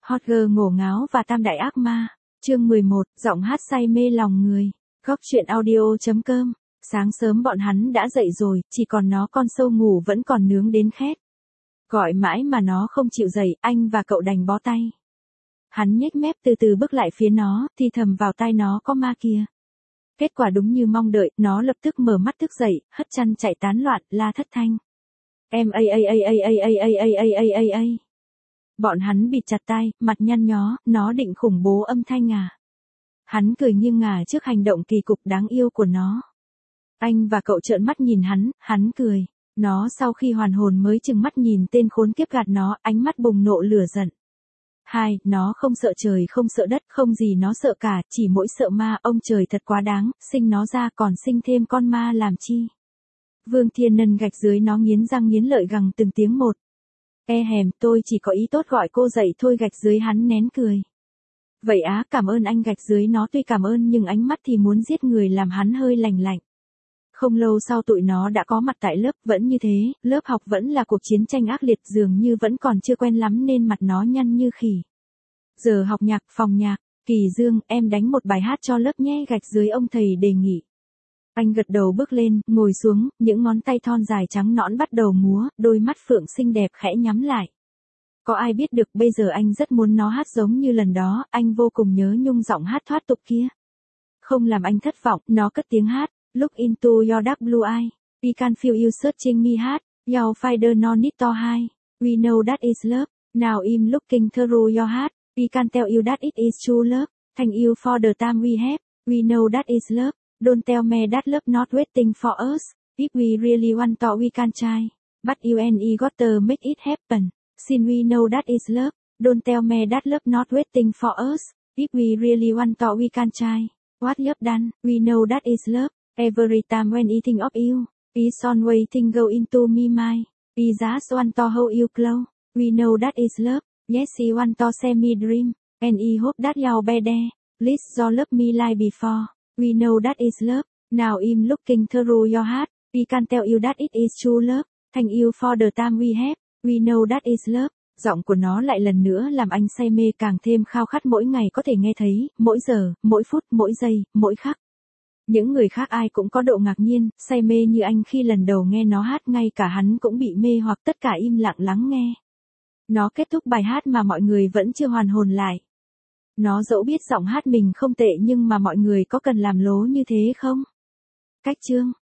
Hot Girl ngổ ngáo và tam đại ác ma. Chương 11, giọng hát say mê lòng người. Góc truyện audio.com. Sáng sớm bọn hắn đã dậy rồi, chỉ còn nó con sâu ngủ vẫn còn nướng đến khét. Gọi mãi mà nó không chịu dậy, anh và cậu đành bó tay. Hắn nhếch mép từ từ bước lại phía nó, thì thầm vào tai nó có ma kìa. Kết quả đúng như mong đợi, nó lập tức mở mắt thức dậy, hất chăn chạy tán loạn, la thất thanh. Em a. Bọn hắn bịt chặt tai, mặt nhăn nhó, nó định khủng bố âm thanh à. Hắn cười nghiêng ngả trước hành động kỳ cục đáng yêu của nó. Anh và cậu trợn mắt nhìn hắn cười. Nó sau khi hoàn hồn mới chừng mắt nhìn tên khốn kiếp gạt nó, ánh mắt bùng nộ lửa giận. Nó không sợ trời không sợ đất, không gì nó sợ cả, chỉ mỗi sợ ma, ông trời thật quá đáng, sinh nó ra còn sinh thêm con ma làm chi. Vương Thiên Nân gạch dưới nó nghiến răng nghiến lợi gằn từng tiếng một. Tôi chỉ có ý tốt gọi cô dậy thôi. Gạch dưới hắn nén cười. Vậy á, cảm ơn anh. Gạch dưới nó tuy cảm ơn nhưng ánh mắt thì muốn giết người làm hắn hơi lành lạnh. Không lâu sau tụi nó đã có mặt tại lớp, vẫn như thế, lớp học vẫn là cuộc chiến tranh ác liệt, dường như vẫn còn chưa quen lắm nên mặt nó nhăn như khỉ. Giờ học nhạc, phòng nhạc. Kỳ Dương, em đánh một bài hát cho lớp nhé. Gạch dưới ông thầy đề nghị. Anh gật đầu bước lên, ngồi xuống, những ngón tay thon dài trắng nõn bắt đầu múa, đôi mắt phượng xinh đẹp khẽ nhắm lại. Có ai biết được bây giờ anh rất muốn nó hát giống như lần đó, anh vô cùng nhớ nhung giọng hát thoát tục kia. Không làm anh thất vọng, nó cất tiếng hát, Look into your dark blue eye, we can feel you searching me hard, your finder no need to hide, we know that is love, now I'm looking through your heart, we can tell you that it is true love, thank you for the time we have, we know that is love. Don't tell me that love not waiting for us. If we really want to we can try. But you and I got to make it happen. Since we know that is love. Don't tell me that love not waiting for us. If we really want to we can try. What love done? We know that is love. Every time when I think of you. It's always thing go into me mind. I just want to hold you close. We know that is love. Yes I want to see me dream. And I hope that you'll be there. Please so love me like before. We know that is love. Now I'm looking through your heart. We can tell you that it is true love. Thank you for the time we have. We know that is love. Giọng của nó lại lần nữa làm anh say mê càng thêm khao khát mỗi ngày có thể nghe thấy, mỗi giờ, mỗi phút, mỗi giây, mỗi khắc. Những người khác ai cũng có độ ngạc nhiên, say mê như anh khi lần đầu nghe nó hát, ngay cả hắn cũng bị mê hoặc tất cả im lặng lắng nghe. Nó kết thúc bài hát mà mọi người vẫn chưa hoàn hồn lại. Nó dẫu biết giọng hát mình không tệ nhưng mà mọi người có cần làm lố như thế không? Cách chương